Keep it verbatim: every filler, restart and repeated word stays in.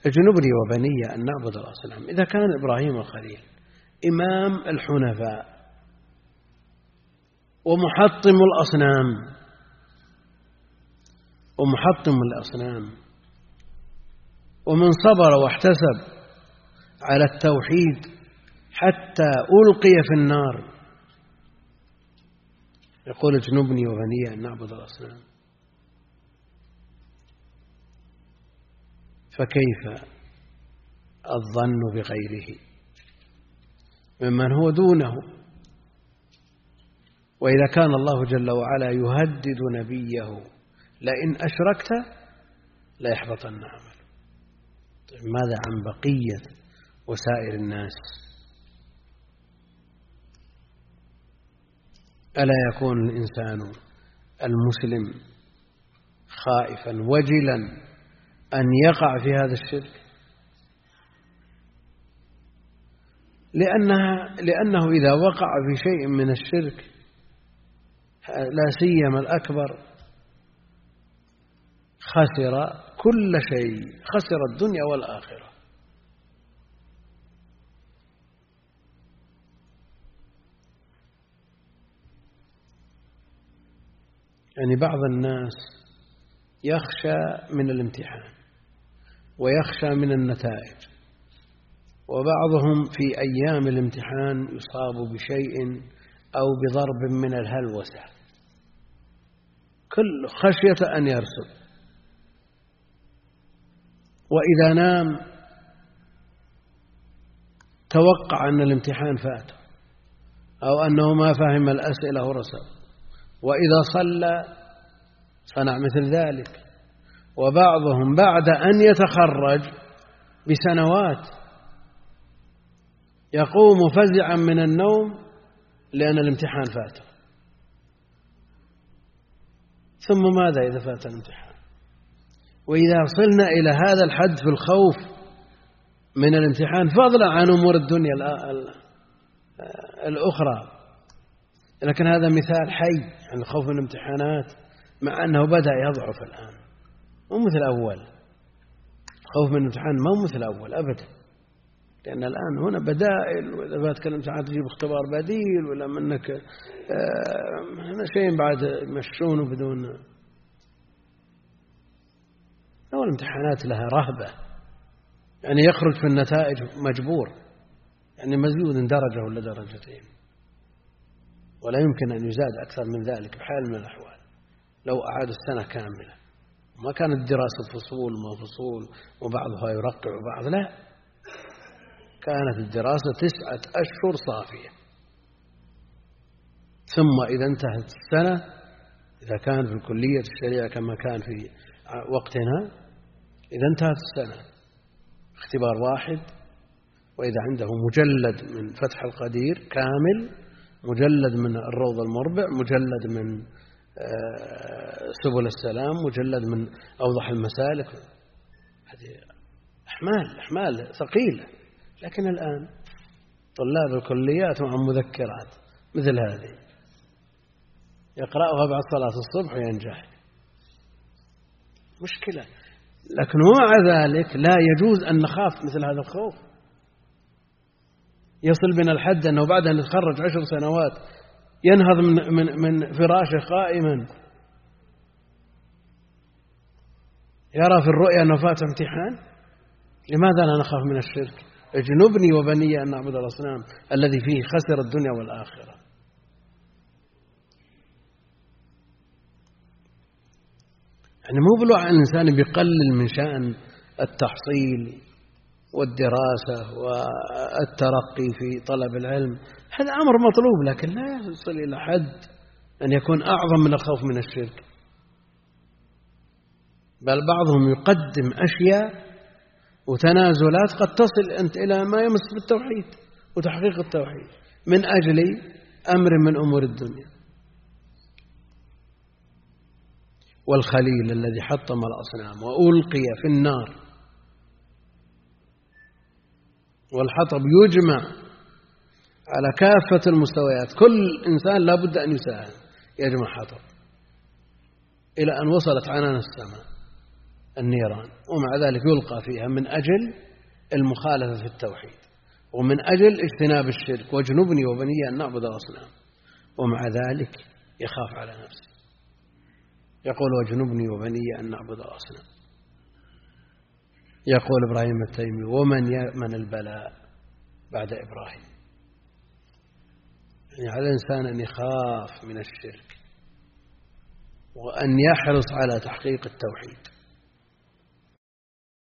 اجنبني وبني أن نعبد الأصنام. إذا كان إبراهيم الخليل إمام الحنفاء ومحطم الأصنام ومحطم الأصنام ومن صبر واحتسب على التوحيد حتى ألقي في النار يقول اجنبني وبني أن نعبد الأصنام، فكيف الظن بغيره ممن هو دونه؟ وإذا كان الله جل وعلا يهدد نبيه لئن أشركت ليحبطن عمله، طيب ماذا عن بقية وسائر الناس؟ ألا يكون الإنسان المسلم خائفا وجلا أن يقع في هذا الشرك؟ لأنها لأنه إذا وقع في شيء من الشرك لا سيما الأكبر خسر كل شيء، خسر الدنيا والآخرة. يعني بعض الناس يخشى من الامتحان ويخشى من النتائج، وبعضهم في أيام الامتحان يصاب بشيء أو بضرب من الهلوسة كل خشية أن يرسل، وإذا نام توقع أن الامتحان فاته أو أنه ما فهم الأسئلة ورسل، وإذا صلى صنع مثل ذلك. وبعضهم بعد أن يتخرج بسنوات يقوم فزعا من النوم لأن الامتحان فاته. ثم ماذا إذا فات الامتحان؟ وإذا وصلنا إلى هذا الحد في الخوف من الامتحان فضلا عن أمور الدنيا الأخرى، لكن هذا مثال حي عن الخوف من الامتحانات، مع أنه بدأ يضعف الآن، مو مثل أول. خوف من الامتحان ما هو مثل أول أبدا، لأن الآن هنا بدائل، وإذا فاتك الامتحان تجيب اختبار بديل، ولا منك هنا شيء بعد يمشونه بدون. أول الامتحانات لها رهبة، يعني يخرج في النتائج مجبور، يعني مزيود درجة ولا درجتين، ولا يمكن أن يزاد أكثر من ذلك بحال من الأحوال لو أعاد السنة كاملة. ما كانت دراسة فصول ما فصول وبعضها يرقع وبعض لا، كانت الدراسة تسعة أشهر صافية. ثم إذا انتهت السنة، إذا كان في الكلية الشريعة كما كان في وقتنا، إذا انتهت السنة اختبار واحد، وإذا عنده مجلد من فتح القدير كامل، مجلد من الروض المربع، مجلد من سبل السلام، مجلد من أوضح المسالك، هذه أحمال أحمال ثقيلة. لكن الآن طلاب الكليات مع مذكرات مثل هذه يقرأها بعد صلاة الصبح وينجح، مشكلة. لكن ومع ذلك لا يجوز أن نخاف مثل هذا الخوف، يصل بنا الحد أنه بعد أن يتخرج عشر سنوات ينهض من, من, من فراشه قائما يرى في الرؤيا أنه فات امتحان. لماذا لا نخاف من الشرك؟ اجنبني وبني أن نعبد الأصنام الذي فيه خسر الدنيا والآخرة. يعني مو بلوع عن الإنسان بيقلل من شأن التحصيل والدراسة والترقي في طلب العلم، هذا أمر مطلوب، لكن لا يصل إلى حد أن يكون أعظم من الخوف من الشرك. بل بعضهم يقدم أشياء وتنازلات قد تصل أنت إلى ما يمس بالتوحيد وتحقيق التوحيد من أجل أمر من أمور الدنيا. والخليل الذي حطم الأصنام وألقي في النار، والحطب يجمع على كافة المستويات، كل إنسان لا بد أن يساهم يجمع حطب إلى أن وصلت عنان السماء النيران، ومع ذلك يلقى فيها من أجل المخالفة في التوحيد، ومن أجل اجتناب الشرك، واجنبني وبني أن نعبد الأصنام، ومع ذلك يخاف على نفسه، يقول واجنبني وبني أن نعبد الأصنام. يقول إبراهيم التيمي: ومن يأمن البلاء بعد إبراهيم؟ يعني على الإنسان أن يخاف من الشرك وأن يحرص على تحقيق التوحيد.